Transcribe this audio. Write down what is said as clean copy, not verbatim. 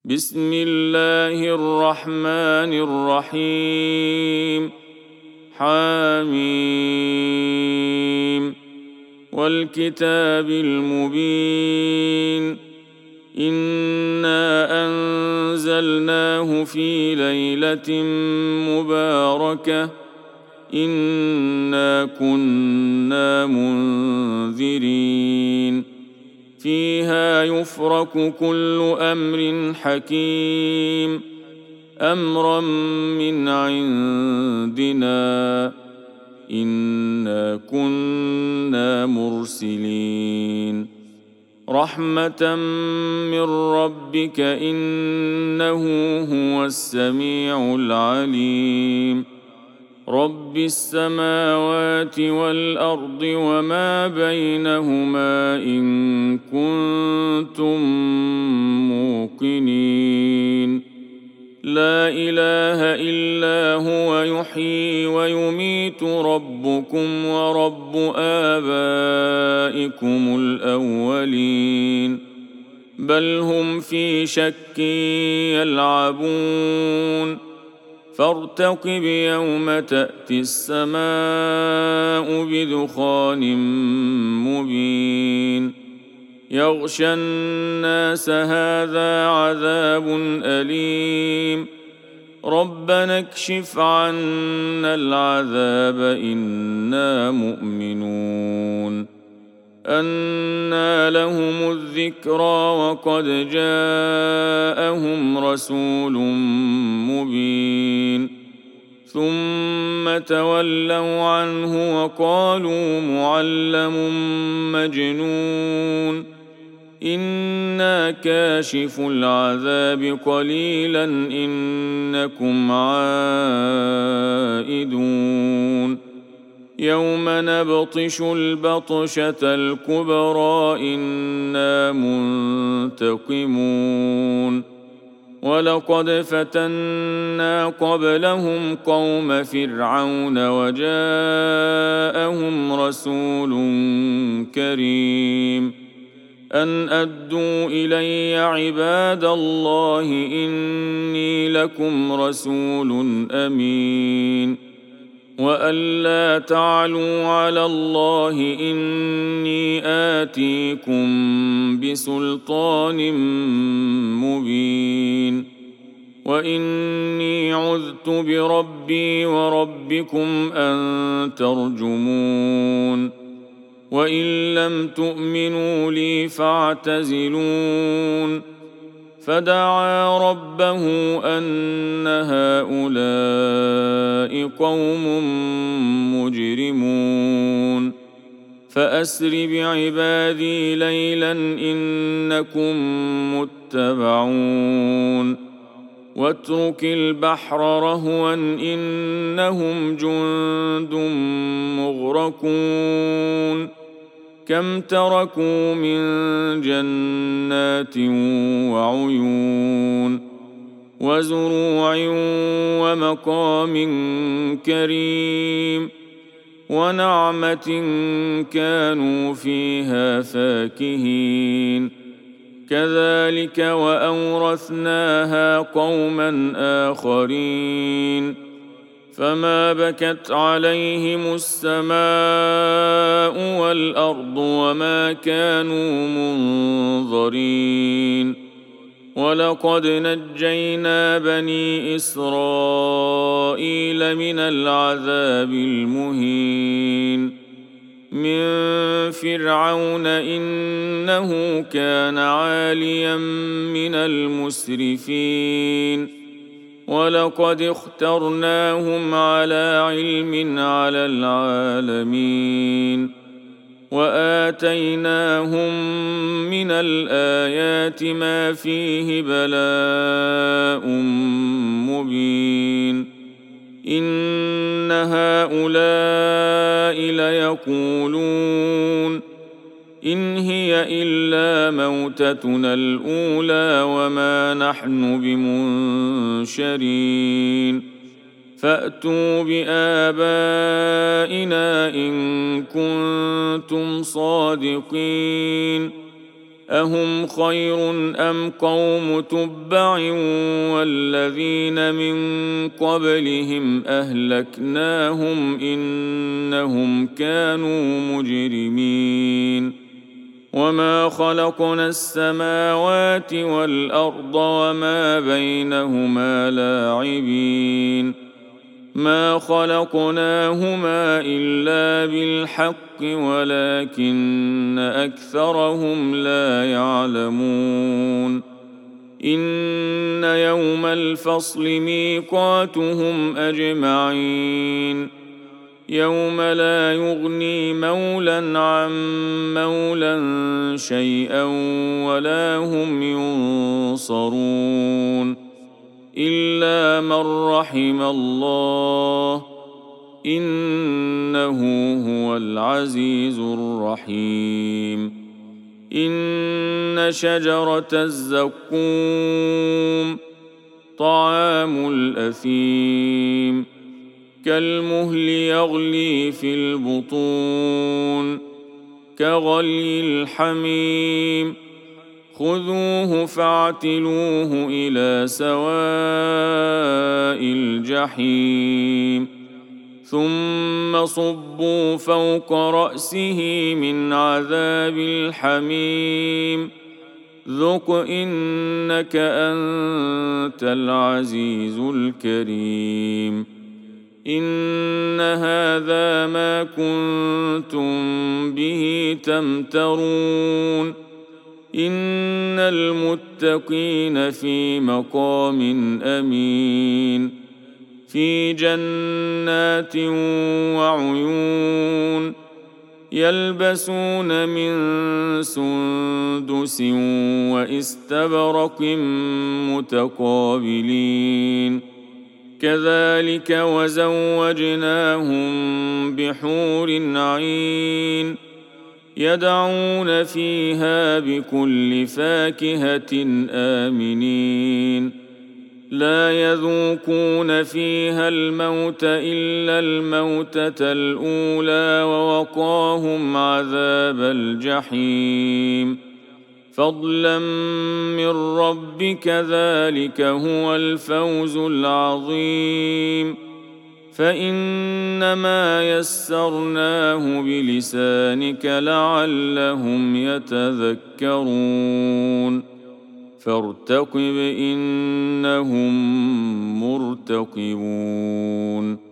بسم الله الرحمن الرحيم. حميم والكتاب المبين. إنا أنزلناه في ليلة مباركة إنا كنا منذرين فيها يفرق كل أمر حكيم أمرا من عندنا إنا كنا مرسلين رحمة من ربك إنه هو السميع العليم رب السماوات والأرض وما بينهما إن كنتم موقنين لا إله إلا هو يحيي ويميت ربكم ورب آبائكم الأولين بل هم في شك يلعبون فارتقب يوم تأتي السماء بدخان مبين يغشى الناس هذا عذاب أليم ربنا اكشف عنا العذاب إنا مؤمنون أنى لهم الذكرى وقد جاءهم رسول مبين ثم تولوا عنه وقالوا معلم مجنون إنا كاشف العذاب قليلا إنكم عائدون يوم نبطش البطشة الكبرى إنا منتقمون ولقد فتنا قبلهم قوم فرعون وجاءهم رسول كريم أن أدوا إلي عباد الله إني لكم رسول أمين وأن لا تعلوا على الله إني آتيكم بسلطان مبين وإني عذت بربي وربكم أن ترجمون وإن لم تؤمنوا لي فاعتزلون فدعا ربه أن هؤلاء قوم مجرمون فأسر بعبادي ليلا إنكم متبعون واترك البحر رهوا إنهم جند مغرقون كم تركوا من جنات وعيون وزروع ومقام كريم ونعمة كانوا فيها فاكهين كذلك وأورثناها قوما آخرين فما بكت عليهم السماء والأرض وما كانوا منظرين ولقد نجينا بني إسرائيل من العذاب المهين من فرعون إنه كان عاليا من المسرفين ولقد اخترناهم على علم على العالمين وآتيناهم من الآيات ما فيه بلاء مبين إن هؤلاء ليقولون إن هي إلا موتتنا الأولى وما نحن بمنشرين فأتوا بآبائنا إن كنتم صادقين أهم خير أم قوم تبع والذين من قبلهم أهلكناهم إنهم كانوا مجرمين وما خلقنا السماوات والأرض وما بينهما لاعبين ما خلقناهما إلا بالحق ولكن أكثرهم لا يعلمون إن يوم الفصل ميقاتهم أجمعين يوم لا يغني مولى عن مولى شيئا ولا هم ينصرون إلا من رحم الله إنه هو العزيز الرحيم إن شجرة الزقوم طعام الأثيم كالمهل يغلي في البطون كغلي الحميم خذوه فاعتلوه إلى سواء الجحيم ثم صبوا فوق رأسه من عذاب الحميم ذق إنك أنت العزيز الكريم إن هذا ما كنتم به تمترون إن المتقين في مقام أمين في جنات وعيون يلبسون من سندس واستبرق متقابلين كذلك وزوجناهم بحور عين يدعون فيها بكل فاكهة آمنين لا يذوقون فيها الموت إلا الموتة الأولى ووقاهم عذاب الجحيم فضلا من ربك ذلك هو الفوز العظيم فإنما يسرناه بلسانك لعلهم يتذكرون فارتقب إنهم مرتقبون